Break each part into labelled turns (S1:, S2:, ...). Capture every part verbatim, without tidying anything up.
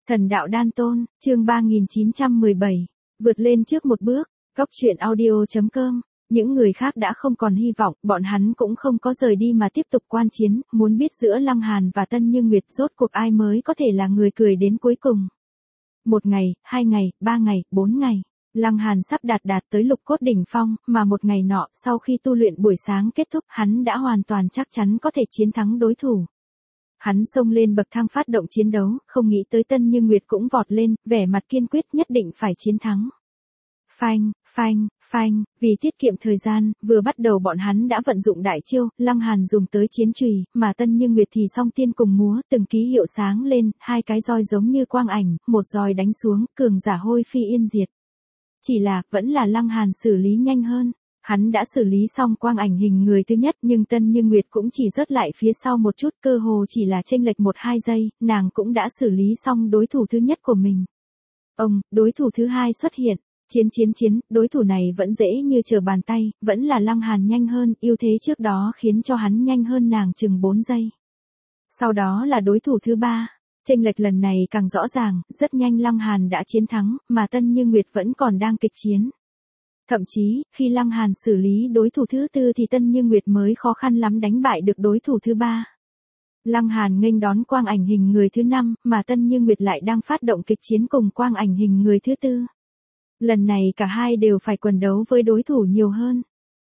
S1: Thần đạo đan tôn, chương ba nghìn chín trăm mười bảy, vượt lên trước một bước, Cóc truyện audio chấm com. Những người khác đã không còn hy vọng, bọn hắn cũng không có rời đi mà tiếp tục quan chiến, muốn biết giữa Lăng Hàn và Tân Như Nguyệt rốt cuộc ai mới có thể là người cười đến cuối cùng. Một ngày, hai ngày, ba ngày, bốn ngày, Lăng Hàn sắp đạt đạt tới lục cốt đỉnh phong, mà một ngày nọ, sau khi tu luyện buổi sáng kết thúc, hắn đã hoàn toàn chắc chắn có thể chiến thắng đối thủ. Hắn xông lên bậc thang phát động chiến đấu, không nghĩ tới Tân Như Nguyệt cũng vọt lên, vẻ mặt kiên quyết nhất định phải chiến thắng. Phanh, phanh, phanh, vì tiết kiệm thời gian, vừa bắt đầu bọn hắn đã vận dụng đại chiêu, Lăng Hàn dùng tới chiến chùy, mà Tân Như Nguyệt thì song tiên cùng múa, từng ký hiệu sáng lên, hai cái roi giống như quang ảnh, một roi đánh xuống, cường giả hôi phi yên diệt. Chỉ là, vẫn là Lăng Hàn xử lý nhanh hơn. Hắn đã xử lý xong quang ảnh hình người thứ nhất, nhưng Tân Như Nguyệt cũng chỉ rớt lại phía sau một chút, cơ hồ chỉ là chênh lệch một hai giây, nàng cũng đã xử lý xong đối thủ thứ nhất của mình. Ông, đối thủ thứ hai xuất hiện. Chiến chiến chiến, đối thủ này vẫn dễ như trở bàn tay, vẫn là Lăng Hàn nhanh hơn, ưu thế trước đó khiến cho hắn nhanh hơn nàng chừng bốn giây. Sau đó là đối thủ thứ ba. Chênh lệch lần này càng rõ ràng, rất nhanh Lăng Hàn đã chiến thắng, mà Tân Như Nguyệt vẫn còn đang kịch chiến. Thậm chí, khi Lăng Hàn xử lý đối thủ thứ tư thì Tân Như Nguyệt mới khó khăn lắm đánh bại được đối thủ thứ ba. Lăng Hàn nghênh đón quang ảnh hình người thứ năm, mà Tân Như Nguyệt lại đang phát động kịch chiến cùng quang ảnh hình người thứ tư. Lần này cả hai đều phải quần đấu với đối thủ nhiều hơn.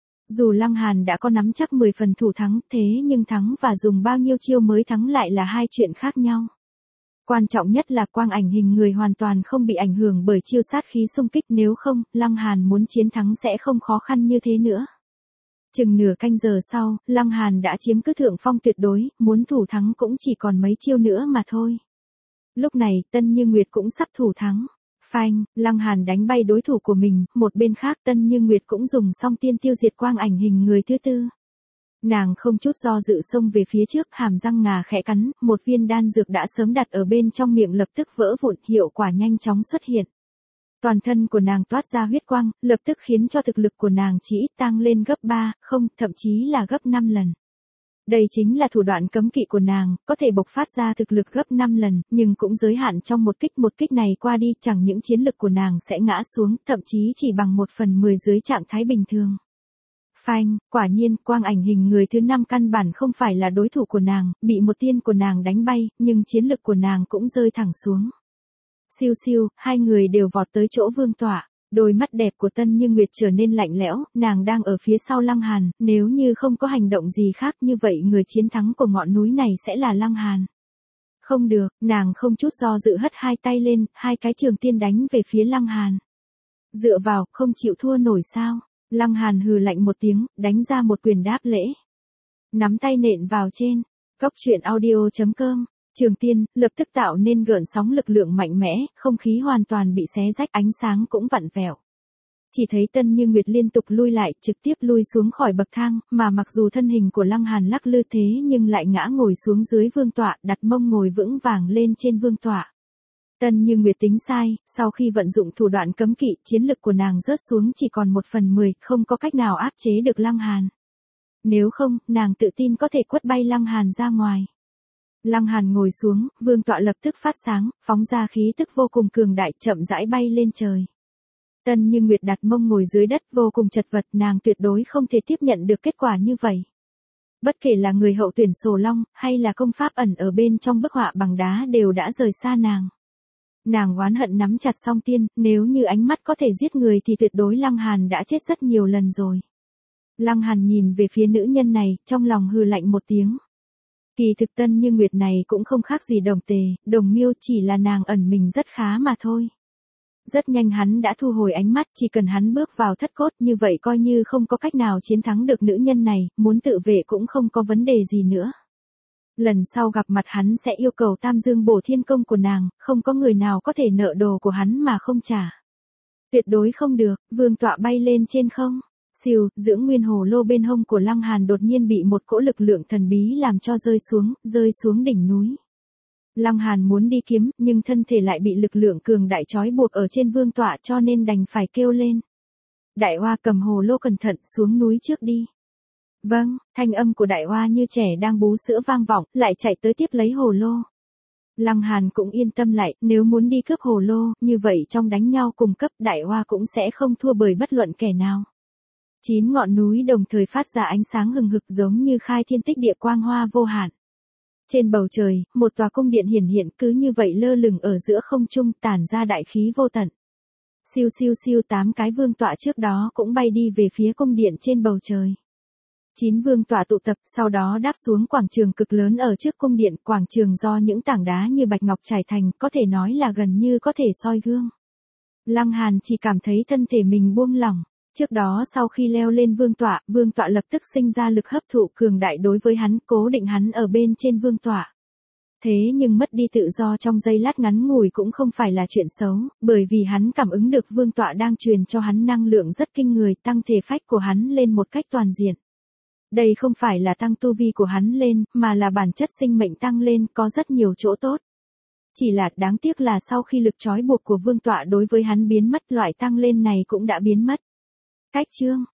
S1: Dù Lăng Hàn đã có nắm chắc mười phần thủ thắng, thế nhưng thắng và dùng bao nhiêu chiêu mới thắng lại là hai chuyện khác nhau. Quan trọng nhất là quang ảnh hình người hoàn toàn không bị ảnh hưởng bởi chiêu sát khí xung kích, nếu không, Lăng Hàn muốn chiến thắng sẽ không khó khăn như thế nữa. Chừng nửa canh giờ sau, Lăng Hàn đã chiếm cứ thượng phong tuyệt đối, muốn thủ thắng cũng chỉ còn mấy chiêu nữa mà thôi. Lúc này, Tân Như Nguyệt cũng sắp thủ thắng. Phanh, Lăng Hàn đánh bay đối thủ của mình, một bên khác Tân Như Nguyệt cũng dùng song tiên tiêu diệt quang ảnh hình người thứ tư. Nàng không chút do dự xông về phía trước, hàm răng ngà khẽ cắn, một viên đan dược đã sớm đặt ở bên trong miệng lập tức vỡ vụn, hiệu quả nhanh chóng xuất hiện. Toàn thân của nàng toát ra huyết quang, lập tức khiến cho thực lực của nàng chỉ ít tăng lên gấp ba, không, thậm chí là gấp năm lần. Đây chính là thủ đoạn cấm kỵ của nàng, có thể bộc phát ra thực lực gấp năm lần, nhưng cũng giới hạn trong một kích, một kích này qua đi, chẳng những chiến lực của nàng sẽ ngã xuống, thậm chí chỉ bằng một phần mười dưới trạng thái bình thường. Phanh, quả nhiên, quang ảnh hình người thứ năm căn bản không phải là đối thủ của nàng, bị một tiên của nàng đánh bay, nhưng chiến lực của nàng cũng rơi thẳng xuống. Siêu siêu, hai người đều vọt tới chỗ vương tọa. Đôi mắt đẹp của Tân Như Nguyệt trở nên lạnh lẽo, nàng đang ở phía sau Lăng Hàn, nếu như không có hành động gì khác như vậy người chiến thắng của ngọn núi này sẽ là Lăng Hàn. Không được, nàng không chút do dự hất hai tay lên, hai cái trường tiên đánh về phía Lăng Hàn. Dựa vào, không chịu thua nổi sao? Lăng Hàn hừ lạnh một tiếng, đánh ra một quyền đáp lễ. Nắm tay nện vào trên, Cóc truyện audio chấm com. Trường tiên, lập tức tạo nên gợn sóng lực lượng mạnh mẽ, không khí hoàn toàn bị xé rách, ánh sáng cũng vặn vẹo. Chỉ thấy Tân Như Nguyệt liên tục lui lại, trực tiếp lui xuống khỏi bậc thang, mà mặc dù thân hình của Lăng Hàn lắc lư thế nhưng lại ngã ngồi xuống dưới vương tọa, đặt mông ngồi vững vàng lên trên vương tọa. Tân Như Nguyệt tính sai, sau khi vận dụng thủ đoạn cấm kỵ, chiến lực của nàng rớt xuống chỉ còn một phần mười, không có cách nào áp chế được Lăng Hàn. Nếu không, nàng tự tin có thể quất bay Lăng Hàn ra ngoài. Lăng Hàn ngồi xuống, vương tọa lập tức phát sáng, phóng ra khí tức vô cùng cường đại, chậm rãi bay lên trời. Tân Như Nguyệt đặt mông ngồi dưới đất vô cùng chật vật, nàng tuyệt đối không thể tiếp nhận được kết quả như vậy. Bất kể là người hậu tuyển Sồ Long, hay là công pháp ẩn ở bên trong bức họa bằng đá đều đã rời xa nàng. Nàng oán hận nắm chặt song tiên, nếu như ánh mắt có thể giết người thì tuyệt đối Lăng Hàn đã chết rất nhiều lần rồi. Lăng Hàn nhìn về phía nữ nhân này, trong lòng hừ lạnh một tiếng. Kỳ thực Tân Như Nguyệt này cũng không khác gì Đồng Tề, Đồng Miêu, chỉ là nàng ẩn mình rất khá mà thôi. Rất nhanh hắn đã thu hồi ánh mắt, chỉ cần hắn bước vào thất cốt như vậy coi như không có cách nào chiến thắng được nữ nhân này, muốn tự vệ cũng không có vấn đề gì nữa. Lần sau gặp mặt hắn sẽ yêu cầu Tam Dương Bổ Thiên Công của nàng, không có người nào có thể nợ đồ của hắn mà không trả. Tuyệt đối không được, vương tọa bay lên trên không. Siêu, dưỡng nguyên hồ lô bên hông của Lăng Hàn đột nhiên bị một cỗ lực lượng thần bí làm cho rơi xuống, rơi xuống đỉnh núi. Lăng Hàn muốn đi kiếm, nhưng thân thể lại bị lực lượng cường đại trói buộc ở trên vương tọa cho nên đành phải kêu lên. Đại Hoa cầm hồ lô cẩn thận, xuống núi trước đi. Vâng, thanh âm của Đại Hoa như trẻ đang bú sữa vang vọng, lại chạy tới tiếp lấy hồ lô. Lăng Hàn cũng yên tâm lại, nếu muốn đi cướp hồ lô, như vậy trong đánh nhau cùng cấp Đại Hoa cũng sẽ không thua bởi bất luận kẻ nào. Chín ngọn núi đồng thời phát ra ánh sáng hừng hực giống như khai thiên tích địa quang hoa vô hạn. Trên bầu trời, một tòa cung điện hiển hiện cứ như vậy lơ lửng ở giữa không trung tản ra đại khí vô tận. Siêu siêu siêu tám cái vương tọa trước đó cũng bay đi về phía cung điện trên bầu trời. Chín vương tọa tụ tập sau đó đáp xuống quảng trường cực lớn ở trước cung điện, quảng trường do những tảng đá như bạch ngọc trải thành, có thể nói là gần như có thể soi gương. Lăng Hàn chỉ cảm thấy thân thể mình buông lỏng. Trước đó sau khi leo lên vương tọa, vương tọa lập tức sinh ra lực hấp thụ cường đại đối với hắn, cố định hắn ở bên trên vương tọa. Thế nhưng mất đi tự do trong giây lát ngắn ngủi cũng không phải là chuyện xấu, bởi vì hắn cảm ứng được vương tọa đang truyền cho hắn năng lượng rất kinh người, tăng thể phách của hắn lên một cách toàn diện. Đây không phải là tăng tu vi của hắn lên, mà là bản chất sinh mệnh tăng lên, có rất nhiều chỗ tốt. Chỉ là đáng tiếc là sau khi lực trói buộc của vương tọa đối với hắn biến mất, loại tăng lên này cũng đã biến mất. Cách chương